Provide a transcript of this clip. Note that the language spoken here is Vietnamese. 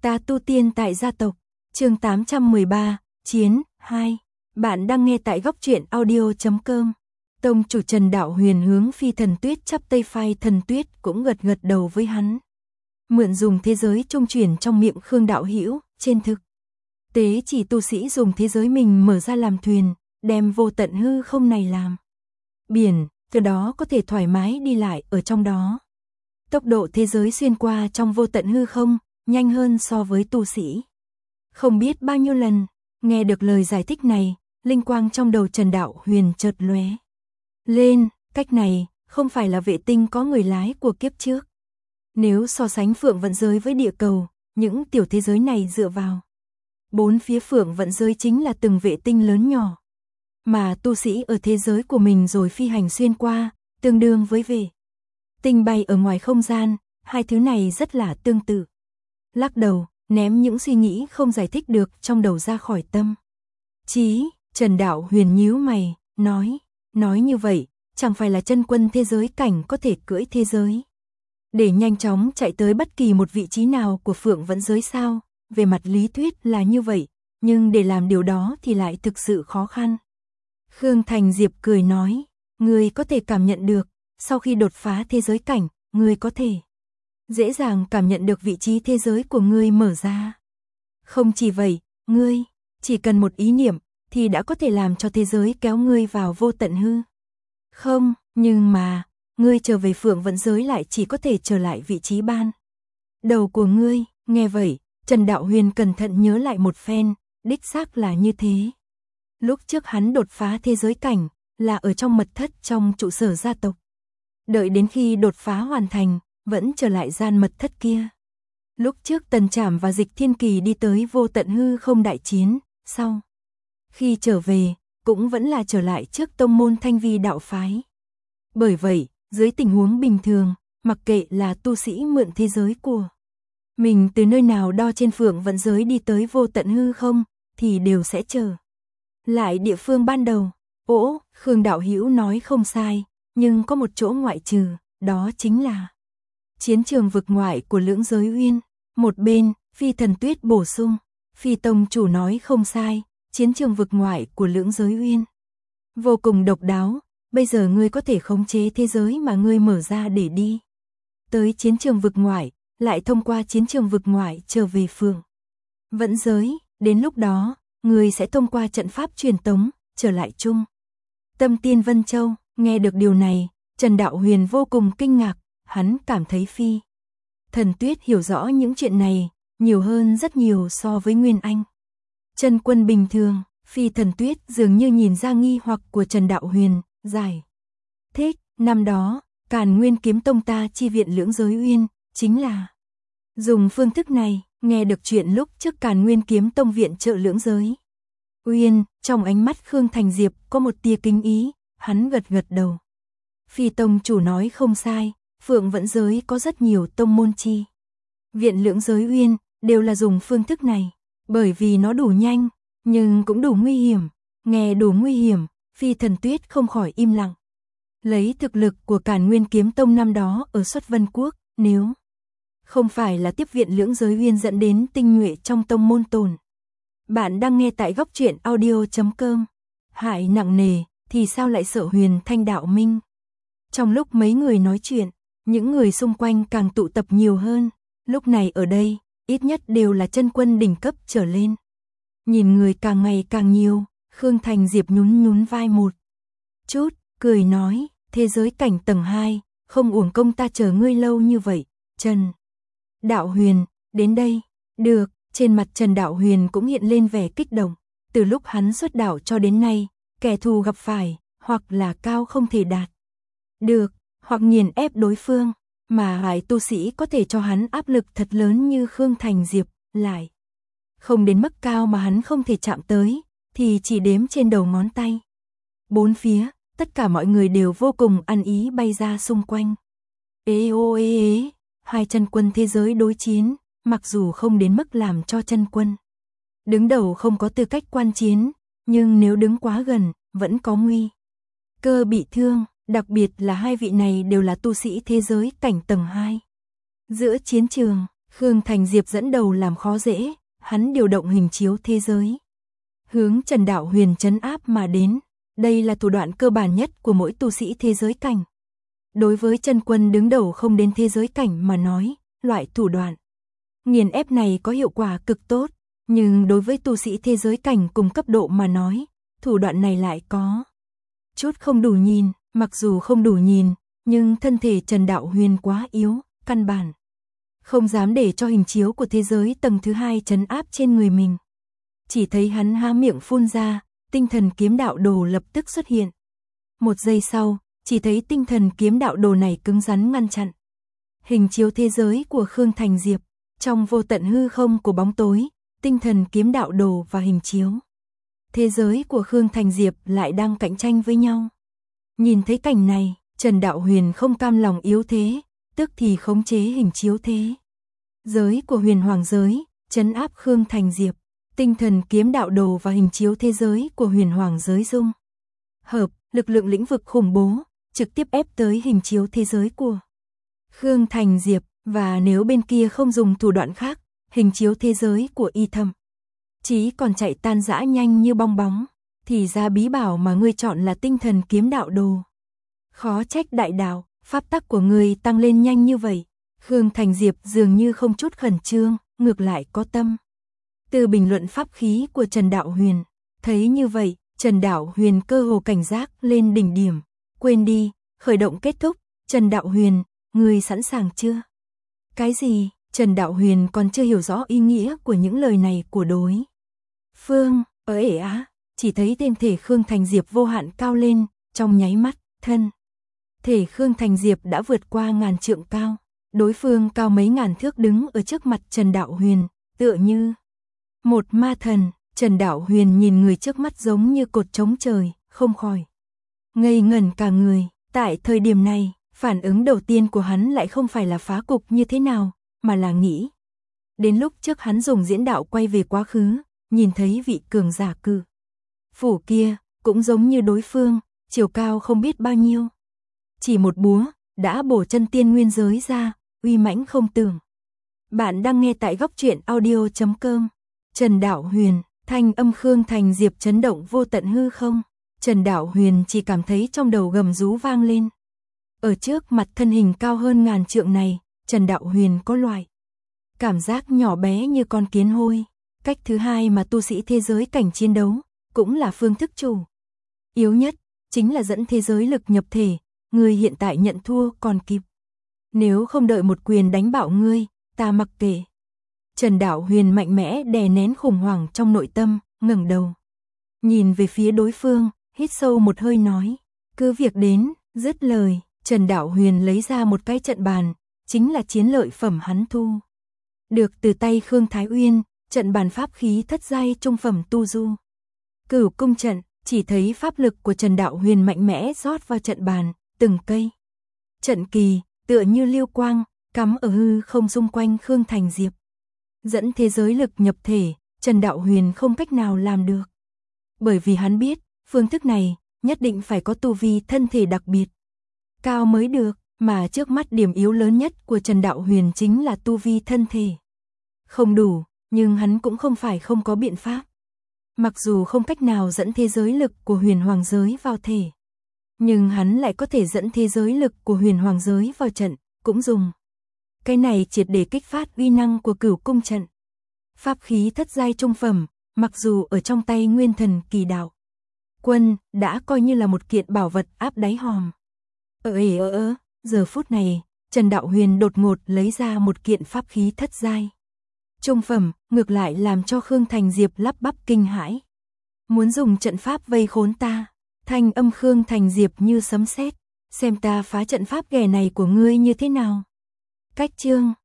Ta tu tiên tại gia tộc, chương 813, Chiến 2. Bạn đang nghe tại góc truyện audio.com. Tông chủ Trần Đạo Huyền hướng Phi Thần Tuyết chắp tay, Phai Thần Tuyết cũng gật gật đầu với hắn. Mượn dùng thế giới trung chuyển trong miệng Khương đạo hữu, trên thực tế chỉ tu sĩ dùng thế giới mình mở ra làm thuyền, đem vô tận hư không này làm biển, từ đó có thể thoải mái đi lại ở trong đó. Tốc độ thế giới xuyên qua trong vô tận hư không nhanh hơn so với tu sĩ. Không biết bao nhiêu lần, nghe được lời giải thích này, linh quang trong đầu Trần Đạo Huyền chợt lóe lên, cách này không phải là vệ tinh có người lái của kiếp trước. Nếu so sánh Phượng Vận Giới với địa cầu, những tiểu thế giới này dựa vào bốn phía Phượng Vận Giới chính là từng vệ tinh lớn nhỏ. Mà tu sĩ ở thế giới của mình rồi phi hành xuyên qua, tương đương với vệ tinh bay ở ngoài không gian, hai thứ này rất là tương tự. Lắc đầu, ném những suy nghĩ không giải thích được trong đầu ra khỏi tâm trí, Trần Đạo Huyền nhíu mày, nói như vậy, chẳng phải là chân quân thế giới cảnh có thể cưỡi thế giới để nhanh chóng chạy tới bất kỳ một vị trí nào của Phượng Vận Giới sao? Về mặt lý thuyết là như vậy, nhưng để làm điều đó thì lại thực sự khó khăn. Khương Thành Diệp cười nói, ngươi có thể cảm nhận được, sau khi đột phá thế giới cảnh, ngươi có thể dễ dàng cảm nhận được vị trí thế giới của ngươi mở ra. Không chỉ vậy, ngươi chỉ cần một ý niệm thì đã có thể làm cho thế giới kéo ngươi vào vô tận hư không, nhưng mà ngươi trở về Phượng Vận Giới lại chỉ có thể trở lại vị trí ban đầu của ngươi. Nghe vậy, Trần Đạo Huyền cẩn thận nhớ lại một phen, đích xác là như thế. Lúc trước hắn đột phá thế giới cảnh là ở trong mật thất trong trụ sở gia tộc. Đợi đến khi đột phá hoàn thành, vẫn trở lại gian mật thất kia. Lúc trước Tần Trảm và Dịch Thiên Kỳ đi tới vô tận hư không đại chiến, sau khi trở về, cũng vẫn là trở lại trước tông môn Thanh Vi đạo phái. Bởi vậy, dưới tình huống bình thường, mặc kệ là tu sĩ mượn thế giới của mình từ nơi nào đo trên Phượng Vận Giới đi tới vô tận hư không, thì đều sẽ trở lại địa phương ban đầu. Khương đạo hữu nói không sai, nhưng có một chỗ ngoại trừ, đó chính là chiến trường vực ngoại của Lưỡng Giới Uyên. Một bên, Phi Thần Tuyết bổ sung, Phi tông chủ nói không sai, chiến trường vực ngoại của Lưỡng Giới Uyên vô cùng độc đáo, bây giờ ngươi có thể khống chế thế giới mà ngươi mở ra để đi tới chiến trường vực ngoại, lại thông qua chiến trường vực ngoại trở về Phượng Vận Giới, đến lúc đó, ngươi sẽ thông qua trận pháp truyền tống, trở lại Trung Tâm Tiên Vân Châu. Nghe được điều này, Trần Đạo Huyền vô cùng kinh ngạc, hắn cảm thấy Phi Thần Tuyết hiểu rõ những chuyện này, nhiều hơn rất nhiều so với Nguyên Anh chân quân bình thường. Phi Thần Tuyết dường như nhìn ra nghi hoặc của Trần Đạo Huyền, giải thích, năm đó, Càn Nguyên Kiếm Tông ta chi viện Lưỡng Giới Uyên, chính là dùng phương thức này. Nghe được chuyện lúc trước Càn Nguyên Kiếm Tông viện trợ Lưỡng Giới Uyên, trong ánh mắt Khương Thành Diệp có một tia kính ý, hắn gật gật đầu. Phi tông chủ nói không sai, Phượng Vận Giới có rất nhiều tông môn chi viện Lưỡng Giới Uyên, đều là dùng phương thức này, bởi vì nó đủ nhanh, nhưng cũng đủ nguy hiểm. Nghe đủ nguy hiểm, Phi Thần Tuyết không khỏi im lặng. Lấy thực lực của Càn Nguyên Kiếm Tông năm đó ở Xuất Vân Quốc, nếu không phải là tiếp viện Lưỡng Giới Uyên dẫn đến tinh nhuệ trong tông môn tồn. Bạn đang nghe tại góc truyện audio.com. Hại nặng nề, thì sao lại sợ Huyền Thanh đạo minh? Trong lúc mấy người nói chuyện, những người xung quanh càng tụ tập nhiều hơn. Lúc này ở đây, ít nhất đều là chân quân đỉnh cấp trở lên. Nhìn người càng ngày càng nhiều, Khương Thành Diệp nhún vai một chút, cười nói, thế giới cảnh tầng 2, không uổng công ta chờ ngươi lâu như vậy. Trần Đạo Huyền, đến đây. Được, trên mặt Trần Đạo Huyền cũng hiện lên vẻ kích động. Từ lúc hắn xuất đạo cho đến nay, kẻ thù gặp phải, hoặc là cao không thể đạt được, hoặc nghiền ép đối phương, mà hải tu sĩ có thể cho hắn áp lực thật lớn như Khương Thành Diệp, lại không đến mức cao mà hắn không thể chạm tới, thì chỉ đếm trên đầu ngón tay. Bốn phía, tất cả mọi người đều vô cùng ăn ý bay ra xung quanh. Hai chân quân thế giới đối chiến, mặc dù không đến mức làm cho chân quân đứng đầu không có tư cách quan chiến, nhưng nếu đứng quá gần, vẫn có nguy cơ bị thương, đặc biệt là hai vị này đều là tu sĩ thế giới cảnh tầng 2. Giữa chiến trường, Khương Thành Diệp dẫn đầu làm khó dễ, hắn điều động hình chiếu thế giới, hướng Trần Đạo Huyền trấn áp mà đến. Đây là thủ đoạn cơ bản nhất của mỗi tu sĩ thế giới cảnh. Đối với chân quân đứng đầu không đến thế giới cảnh mà nói, loại thủ đoạn nghiền ép này có hiệu quả cực tốt, nhưng đối với tu sĩ thế giới cảnh cùng cấp độ mà nói, thủ đoạn này lại có chút không đủ nhìn. Mặc dù không đủ nhìn, nhưng thân thể Trần Đạo Huyền quá yếu, căn bản không dám để cho hình chiếu của thế giới tầng thứ 2 trấn áp trên người mình. Chỉ thấy hắn há miệng phun ra, tinh thần kiếm đạo đồ lập tức xuất hiện. Một giây sau, chỉ thấy tinh thần kiếm đạo đồ này cứng rắn ngăn chặn hình chiếu thế giới của Khương Thành Diệp. Trong vô tận hư không của bóng tối, tinh thần kiếm đạo đồ và hình chiếu thế giới của Khương Thành Diệp lại đang cạnh tranh với nhau. Nhìn thấy cảnh này, Trần Đạo Huyền không cam lòng yếu thế, tức thì khống chế hình chiếu thế giới của huyền hoàng giới, trấn áp Khương Thành Diệp. Tinh thần kiếm đạo đồ và hình chiếu thế giới của huyền hoàng giới dung hợp, lực lượng lĩnh vực khủng bố, trực tiếp ép tới hình chiếu thế giới của Khương Thành Diệp. Và nếu bên kia không dùng thủ đoạn khác, hình chiếu thế giới của y thâm chỉ còn chạy tan rã nhanh như bong bóng. Thì ra bí bảo mà ngươi chọn là tinh thần kiếm đạo đồ. Khó trách đại đạo, pháp tắc của ngươi tăng lên nhanh như vậy. Khương Thành Diệp dường như không chút khẩn trương, ngược lại có tâm. Từ bình luận pháp khí của Trần Đạo Huyền, thấy như vậy, Trần Đạo Huyền cơ hồ cảnh giác lên đỉnh điểm. Quên đi, khởi động kết thúc. Trần Đạo Huyền, ngươi sẵn sàng chưa? Cái gì? Trần Đạo Huyền còn chưa hiểu rõ ý nghĩa của những lời này của đối phương. Ế á, chỉ thấy tên thể Khương Thành Diệp vô hạn cao lên, trong nháy mắt, thân thể Khương Thành Diệp đã vượt qua ngàn trượng cao. Đối phương cao mấy ngàn thước đứng ở trước mặt Trần Đạo Huyền, tựa như một ma thần. Trần Đạo Huyền nhìn người trước mắt giống như cột trống trời, không khỏi ngây ngẩn cả người. Tại thời điểm này, phản ứng đầu tiên của hắn lại không phải là phá cục như thế nào, mà là nghĩ đến lúc trước hắn dùng diễn đạo quay về quá khứ, nhìn thấy vị cường giả cự phủ kia, cũng giống như đối phương, chiều cao không biết bao nhiêu. Chỉ một búa, đã bổ chân tiên nguyên giới ra, uy mãnh không tưởng. Bạn đang nghe tại góc truyện audio.com. Trần Đạo Huyền, thanh âm Khương Thành Diệp chấn động vô tận hư không. Trần Đạo Huyền chỉ cảm thấy trong đầu gầm rú vang lên. Ở trước mặt thân hình cao hơn ngàn trượng này, Trần Đạo Huyền có loại cảm giác nhỏ bé như con kiến hôi. Cách thứ hai mà tu sĩ thế giới cảnh chiến đấu, cũng là phương thức chủ yếu nhất, chính là dẫn thế giới lực nhập thể. Ngươi hiện tại nhận thua còn kịp. Nếu không đợi một quyền đánh bạo ngươi, ta mặc kệ. Trần Đạo Huyền mạnh mẽ đè nén khủng hoảng trong nội tâm, ngẩng đầu nhìn về phía đối phương, hít sâu một hơi nói, cứ việc đến. Dứt lời, Trần Đạo Huyền lấy ra một cái trận bàn, chính là chiến lợi phẩm hắn thu được từ tay Khương Thái Uyên, trận bàn pháp khí thất giai trung phẩm tu du Cửu cung trận. Chỉ thấy pháp lực của Trần Đạo Huyền mạnh mẽ rót vào trận bàn, từng cây trận kỳ tựa như lưu quang cắm ở hư không xung quanh Khương Thành Diệp. Dẫn thế giới lực nhập thể, Trần Đạo Huyền không cách nào làm được. Bởi vì hắn biết, phương thức này nhất định phải có tu vi thân thể đặc biệt cao mới được, mà trước mắt điểm yếu lớn nhất của Trần Đạo Huyền chính là tu vi thân thể không đủ, nhưng hắn cũng không phải không có biện pháp. Mặc dù không cách nào dẫn thế giới lực của huyền hoàng giới vào thể, nhưng hắn lại có thể dẫn thế giới lực của huyền hoàng giới vào trận, cũng dùng cái này triệt để kích phát uy năng của Cửu cung trận. Pháp khí thất giai trung phẩm, mặc dù ở trong tay Nguyên Thần Kỳ Đạo Quân, đã coi như là một kiện bảo vật áp đáy hòm. Giờ phút này, Trần Đạo Huyền đột ngột lấy ra một kiện pháp khí thất giai trung phẩm, ngược lại làm cho Khương Thành Diệp lắp bắp kinh hãi. Muốn dùng trận pháp vây khốn ta? Thanh âm Khương Thành Diệp như sấm sét, xem ta phá trận pháp ghẻ này của ngươi như thế nào. Cách chương